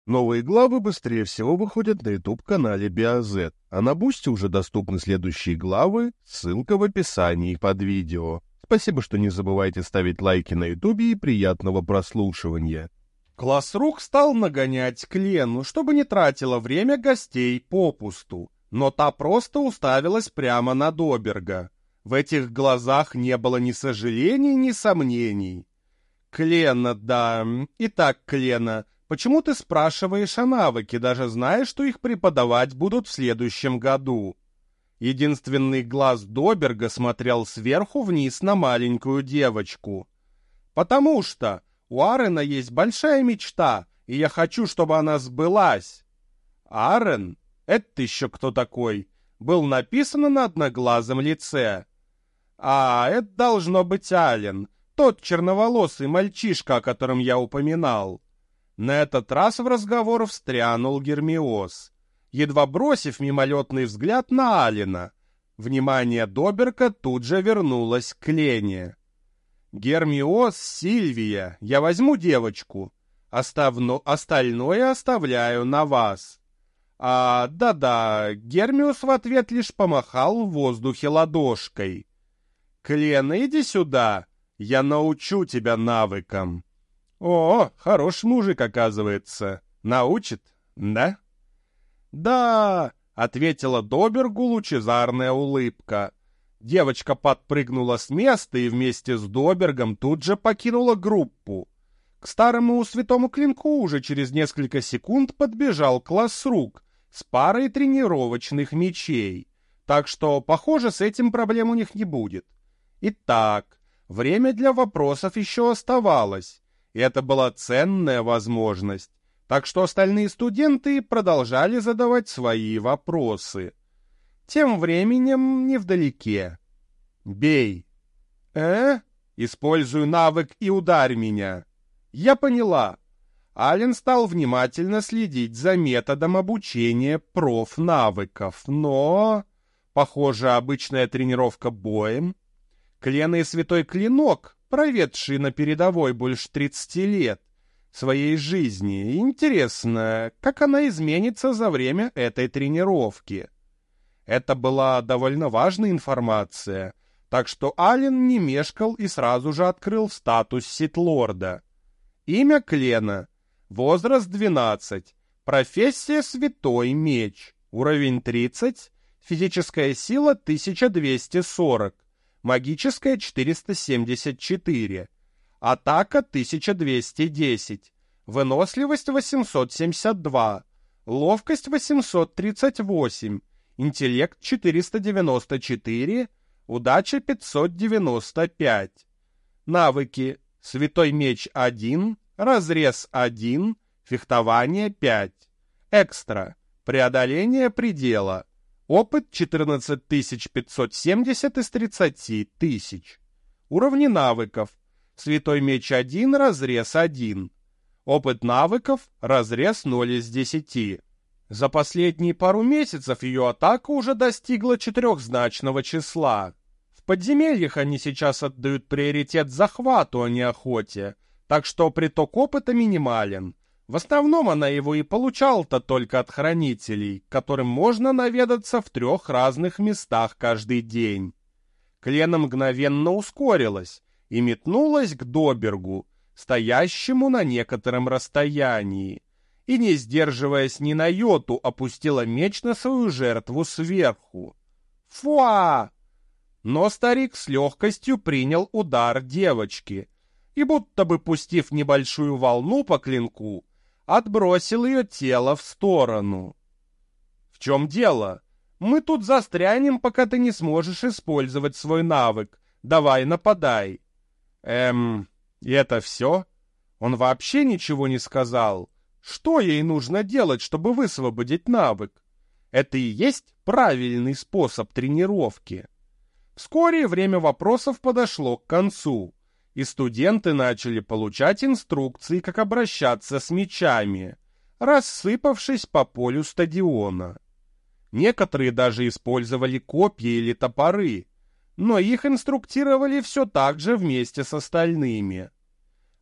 Новые главы быстрее всего выходят на YouTube-канале BioZ, а на Бусти уже доступны следующие главы, ссылка в описании под видео. Спасибо, что не забывайте ставить лайки на YouTube и приятного прослушивания. Классрук стал нагонять к Лену, чтобы не тратила время гостей попусту, но та просто уставилась прямо на Доберга. В этих глазах не было ни сожалений, ни сомнений. «Клена, да. Итак, Клена, почему ты спрашиваешь о навыке, даже зная, что их преподавать будут в следующем году?» Единственный глаз Доберга смотрел сверху вниз на маленькую девочку. «Потому что у Арена есть большая мечта, и я хочу, чтобы она сбылась». «Арен? Это еще кто такой?» Был написано на одноглазом лице. «А, это должно быть Ален, тот черноволосый мальчишка, о котором я упоминал». На этот раз в разговор встрянул Гермиос, едва бросив мимолетный взгляд на Алена. Внимание Доберга тут же вернулось к Лене. «Гермиос, Сильвия, я возьму девочку. Остальное оставляю на вас». Да-да, Гермиос в ответ лишь помахал в воздухе ладошкой. «Клена, иди сюда, я научу тебя навыкам». «О, хорош мужик, оказывается. Научит, да?» «Да», — ответила Добергу лучезарная улыбка. Девочка подпрыгнула с места и вместе с Добергом тут же покинула группу. К старому святому клинку уже через несколько секунд подбежал Классрук с парой тренировочных мечей, так что, похоже, с этим проблем у них не будет. Итак, время для вопросов еще оставалось, и это была ценная возможность, так что остальные студенты продолжали задавать свои вопросы. Тем временем невдалеке. «Бей!» «Используй навык и ударь меня!» «Я поняла». Ален стал внимательно следить за методом обучения профнавыков, но... Похоже, обычная тренировка боем. Клена и Святой Клинок, проведшие на передовой больше 30 лет своей жизни, интересно, как она изменится за время этой тренировки. Это была довольно важная информация, так что Ален не мешкал и сразу же открыл статус Ситлорда. Имя Клена, возраст 12, профессия Святой Меч, уровень 30, физическая сила 1240, магическая 474, атака 1210, выносливость 872, ловкость 838, интеллект 494, удача 595. Навыки: Святой Меч 1, разрез 1, фехтование 5. Экстра: преодоление предела. Опыт 14570 из 30 тысяч. Уровни навыков: Святой Меч 1, разрез 1. Опыт навыков: разрез 0 из 10. За последние пару месяцев ее атака уже достигла четырехзначного числа. В подземельях они сейчас отдают приоритет захвату, а не охоте, так что приток опыта минимален. В основном она его и получала-то только от хранителей, которым можно наведаться в 3 разных местах каждый день. Клена мгновенно ускорилась и метнулась к Добергу, стоящему на некотором расстоянии, и, не сдерживаясь ни на йоту, опустила меч на свою жертву сверху. Фуа! Но старик с легкостью принял удар девочки и, будто бы пустив небольшую волну по клинку, отбросил ее тело в сторону. «В чем дело? Мы тут застрянем, пока ты не сможешь использовать свой навык. Давай, нападай». И это все? Он вообще ничего не сказал. Что ей нужно делать, чтобы высвободить навык? Это и есть правильный способ тренировки. Вскоре время вопросов подошло к концу, и студенты начали получать инструкции, как обращаться с мечами, рассыпавшись по полю стадиона. Некоторые даже использовали копья или топоры, но их инструктировали все так же вместе с остальными.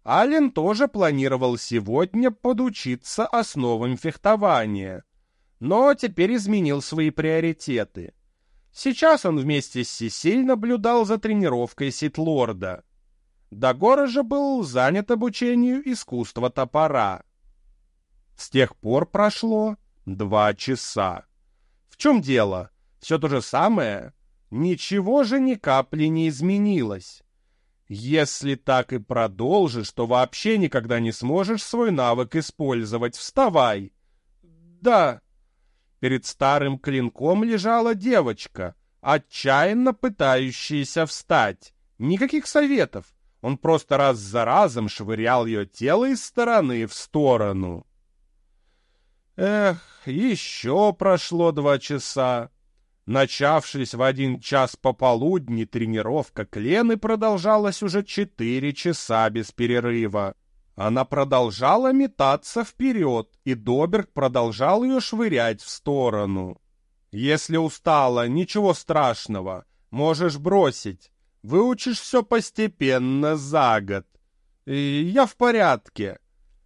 Ален тоже планировал сегодня подучиться основам фехтования, но теперь изменил свои приоритеты. Сейчас он вместе с Сесиль наблюдал за тренировкой Ситлорда. Дагора же был занят обучению искусства топора. С тех пор прошло 2 часа. В чем дело? Все то же самое? Ничего же ни капли не изменилось. Если так и продолжишь, то вообще никогда не сможешь свой навык использовать. Вставай! Да. Перед старым клинком лежала девочка, отчаянно пытающаяся встать. Никаких советов. Он просто раз за разом швырял ее тело из стороны в сторону. Эх, еще прошло 2 часа. Начавшись в 1 час пополудни, тренировка Клены продолжалась уже 4 часа без перерыва. Она продолжала метаться вперед, и Доберг продолжал ее швырять в сторону. Если устала, ничего страшного, можешь бросить. Выучишь все постепенно за год. Я в порядке.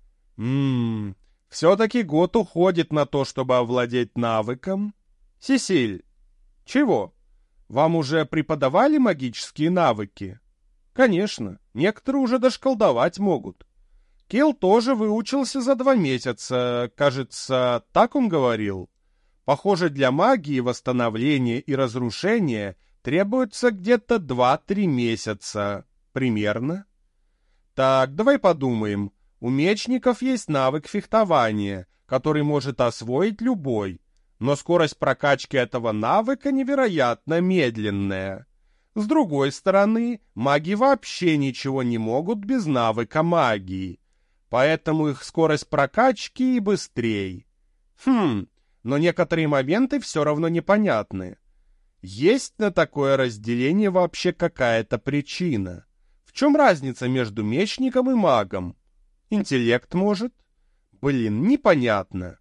Все-таки год уходит на то, чтобы овладеть навыком. Сесиль. Чего? Вам уже преподавали магические навыки? Конечно, некоторые уже даже колдовать могут. Килл тоже выучился за 2 месяца, кажется, так он говорил. Похоже, для магии восстановления и разрушения требуется где-то 2-3 месяца. Примерно. Так, давай подумаем. У мечников есть навык фехтования, который может освоить любой. Но скорость прокачки этого навыка невероятно медленная. С другой стороны, маги вообще ничего не могут без навыка магии. Поэтому их скорость прокачки и быстрей. Но некоторые моменты все равно непонятны. Есть на такое разделение вообще какая-то причина? В чем разница между мечником и магом? Интеллект, может? Блин, непонятно.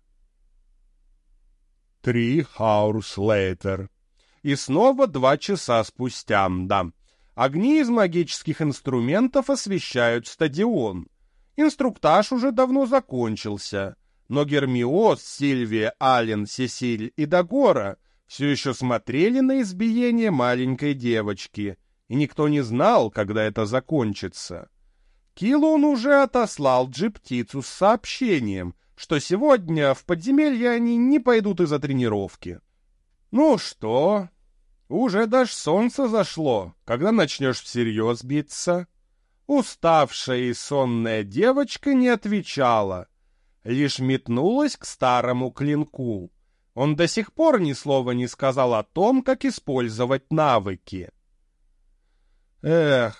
3 hours later. И снова 2 часа спустя, да. Огни из магических инструментов освещают стадион. Инструктаж уже давно закончился, но Гермиос, Сильвия, Ален, Сесиль и Дагора все еще смотрели на избиение маленькой девочки, и никто не знал, когда это закончится. Килон уже отослал Джи-птицу с сообщением, что сегодня в подземелье они не пойдут из-за тренировки. Ну что, уже даже солнце зашло, когда начнешь всерьез биться? Уставшая и сонная девочка не отвечала, лишь метнулась к старому клинку. Он до сих пор ни слова не сказал о том, как использовать навыки. 600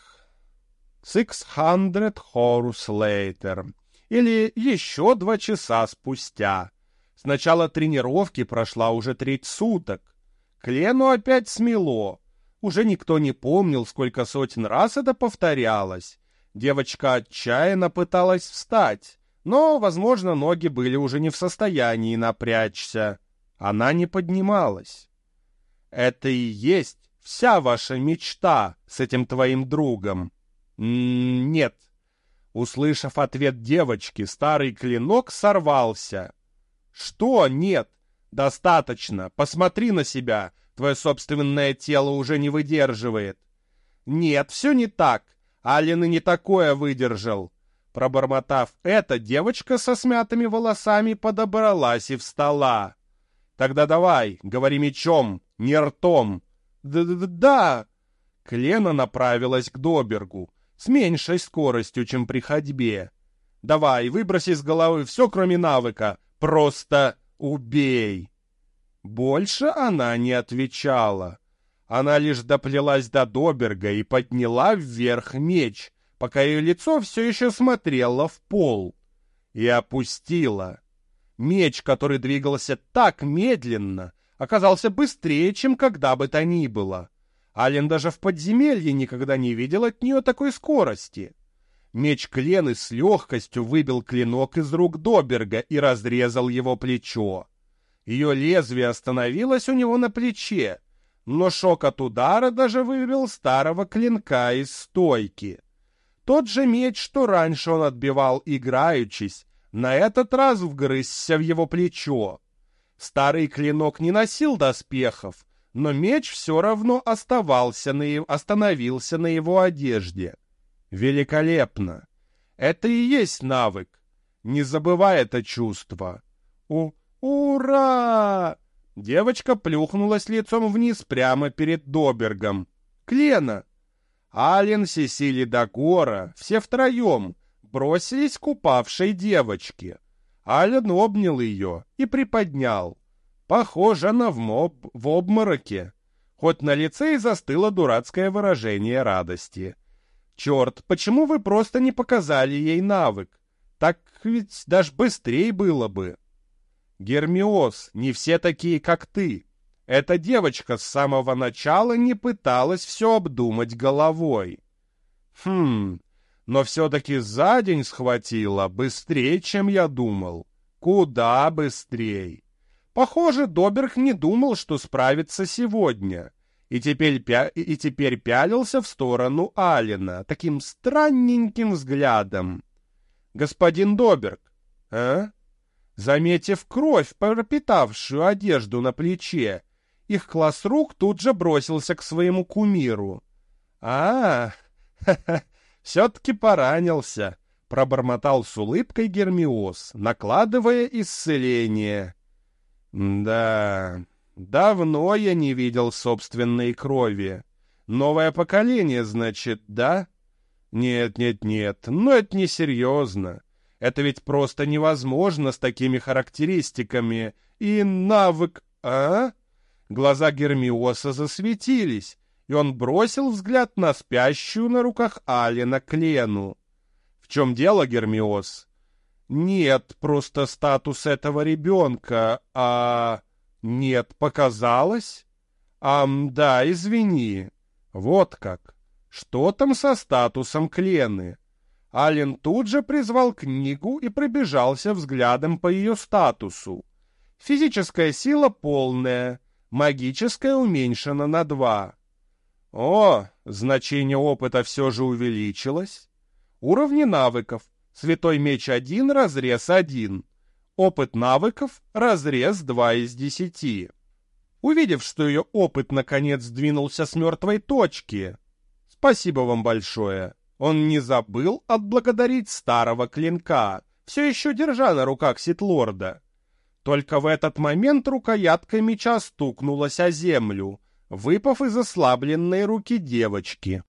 hours later. Или еще 2 часа спустя. С начала тренировки прошла уже 3 суток. Клену опять смело. Уже никто не помнил, сколько сотен раз это повторялось. Девочка отчаянно пыталась встать, но, возможно, ноги были уже не в состоянии напрячься. Она не поднималась. Это и есть вся ваша мечта с этим твоим другом? Нет. Услышав ответ девочки, старый клинок сорвался. Что нет? Достаточно. Посмотри на себя. Твое собственное тело уже не выдерживает. Нет, все не так. Ален и не такое выдержал. Пробормотав это, девочка со смятыми волосами подобралась и встала. Тогда давай, говори мечом, не ртом. Да. Клена направилась к Добергу с меньшей скоростью, чем при ходьбе. Давай, выбрось из головы все, кроме навыка. Просто убей. Больше она не отвечала. Она лишь доплелась до Доберга и подняла вверх меч, пока ее лицо все еще смотрело в пол. И опустила. Меч, который двигался так медленно, оказался быстрее, чем когда бы то ни было. Ален даже в подземелье никогда не видел от нее такой скорости. Меч Клены с легкостью выбил клинок из рук Доберга и разрезал его плечо. Ее лезвие остановилось у него на плече, но шок от удара даже выбил старого клинка из стойки. Тот же меч, что раньше он отбивал играючись, на этот раз вгрызся в его плечо. Старый клинок не носил доспехов, но меч все равно остановился на его одежде. Великолепно! Это и есть навык. Не забывай это чувство. Ура! Девочка плюхнулась лицом вниз прямо перед Добергом. Клена! Ален, Сесиль и Дагора, все втроем, бросились к упавшей девочке. Ален обнял ее и приподнял. Похоже, она в обмороке. Хоть на лице и застыло дурацкое выражение радости. Черт, почему вы просто не показали ей навык? Так ведь даже быстрее было бы. Гермиос, не все такие, как ты. Эта девочка с самого начала не пыталась все обдумать головой. Но все-таки за день схватила быстрее, чем я думал. Куда быстрее. Похоже, Доберг не думал, что справится сегодня, и теперь пялился в сторону Алена таким странненьким взглядом. «Господин Доберг, а?» Заметив кровь, пропитавшую одежду на плече, их класс рук тут же бросился к своему кумиру. Все-таки поранился», — пробормотал с улыбкой Гермиос, накладывая исцеление. «Да, давно я не видел собственной крови. Новое поколение, значит, да? Нет, но это несерьезно. Это ведь просто невозможно с такими характеристиками. И навык, а?» Глаза Гермиоса засветились, и он бросил взгляд на спящую на руках Алена Клену. «В чем дело, Гермиос?» «Нет, просто статус этого ребенка, Нет, показалось?» Да, извини. Вот как. Что там со статусом Клены?» Ален тут же призвал книгу и пробежался взглядом по ее статусу. Физическая сила полная, магическая уменьшена на 2. О, значение опыта все же увеличилось. Уровни навыков. Святой меч 1, разрез 1. Опыт навыков, разрез 2 из 10. Увидев, что ее опыт наконец сдвинулся с мертвой точки, спасибо вам большое. Он не забыл отблагодарить старого клинка, все еще держа на руках Ситлорда. Только в этот момент рукоятка меча стукнулась о землю, выпав из ослабленной руки девочки.